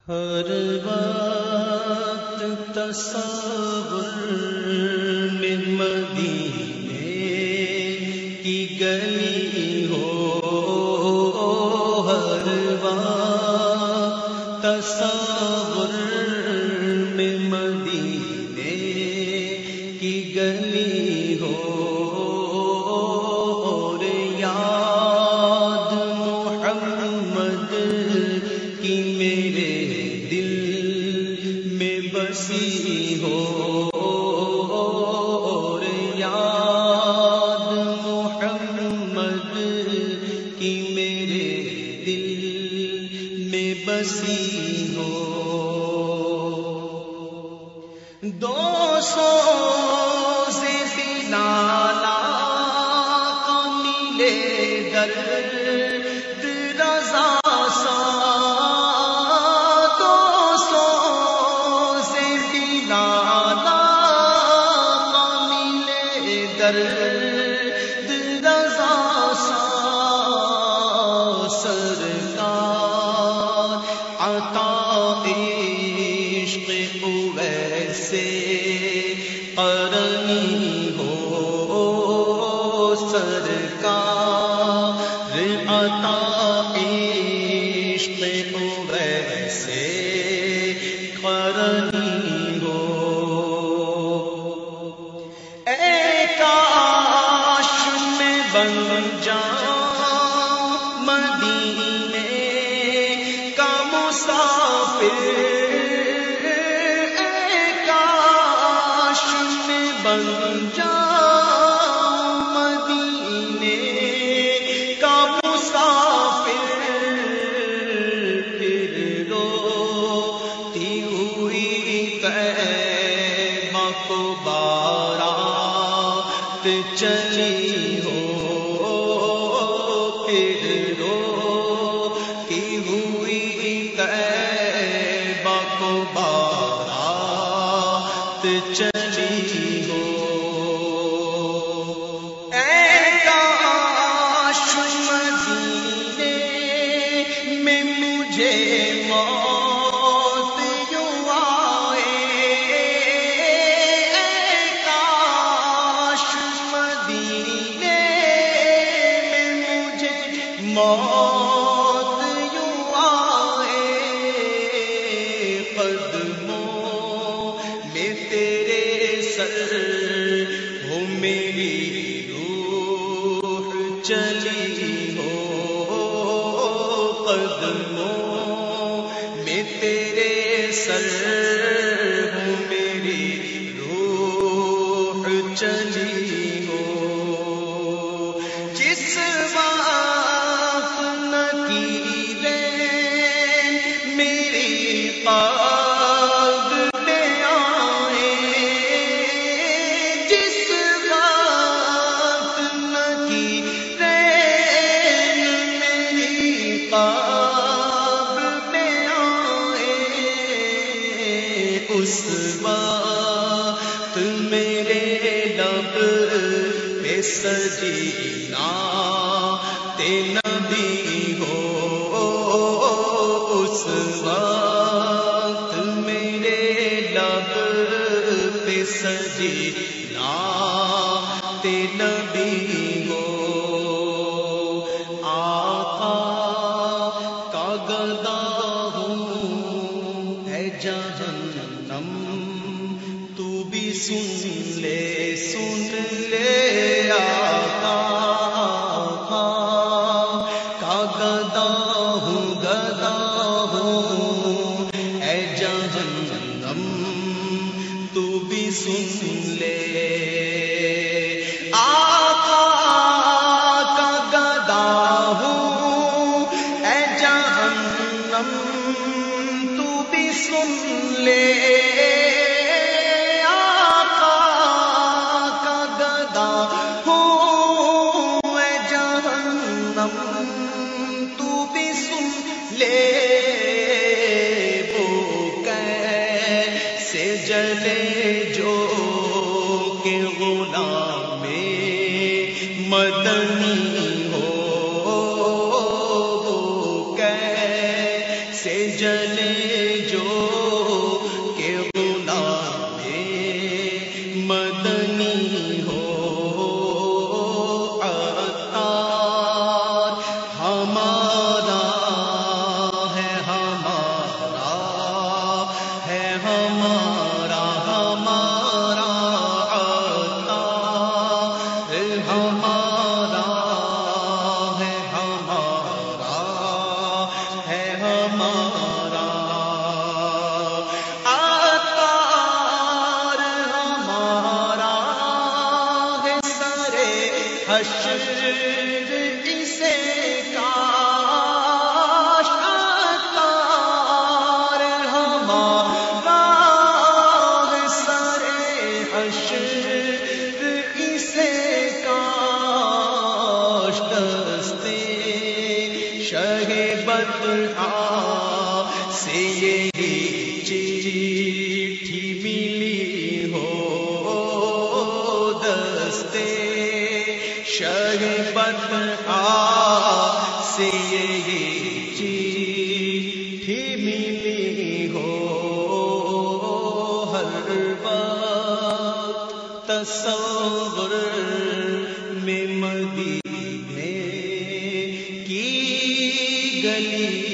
ہر وقت تصور میں مدینے کی گلی ہو، ہر وقت تصور میں مدینے کی گلی ہو، اور یاد محمد کی میرے بسی ہو، اور یاد محمد کی میرے دل میں بسی ہو۔ 200 سے بلال آقا ملے درد رضا سا، 200 سے بلال آقا ملے درد رضا سا، سرکار عطا عشق اویس قرنی ہو، سرکار عطا عشق اویس قرنی ہو۔ اے کاش میں بن جاؤں مدینے کا مسافر، بن جاؤں مدینے کا مسافر، پھر روتی ہوئی طیبہ کو بارات چلی ہو، پھر روتی ہوئی طیبہ کو بارات چلی ہو۔ موت یوں آئے، کاش مدینے میں مجھے موت یوں آئے، قدموں میں تیرے سر ہو میری روح چلی ہو، قدموں تیرے سر ہوں میری روح چلی ہو، جس وقت نکیریں میری قلب میں آئیں، جس وقت نکیریں میری قلب اس وقت میرے لب پہ سجینا نبی ہو، اس وقت میرے لب پہ سجینا نبی ہو۔ آقا کا گدا ہوں اے جہنم، تو بھی سن لے آقا کا گدا ہوں اے جہنم، تو بھی سن لے، آقا کا گدا ہوں اے جہنم، تو بھی سن لے، تو بھی سن لے، وہ کیسے جلے جو کہ غلام مدنی ہو، وہ کیسے جلے ہمارا، عطار ہمارا ہے سرے حشر اسے کاش، عطار ہمارا ہے سرے حشر اسے کاش، دستے شہ بطحا سے یہی چٹھی ملی ہو، دستے شہ بطحا سے یہی چٹھی ملی ہو، ہر وقت تصور میں مدینے کی گلی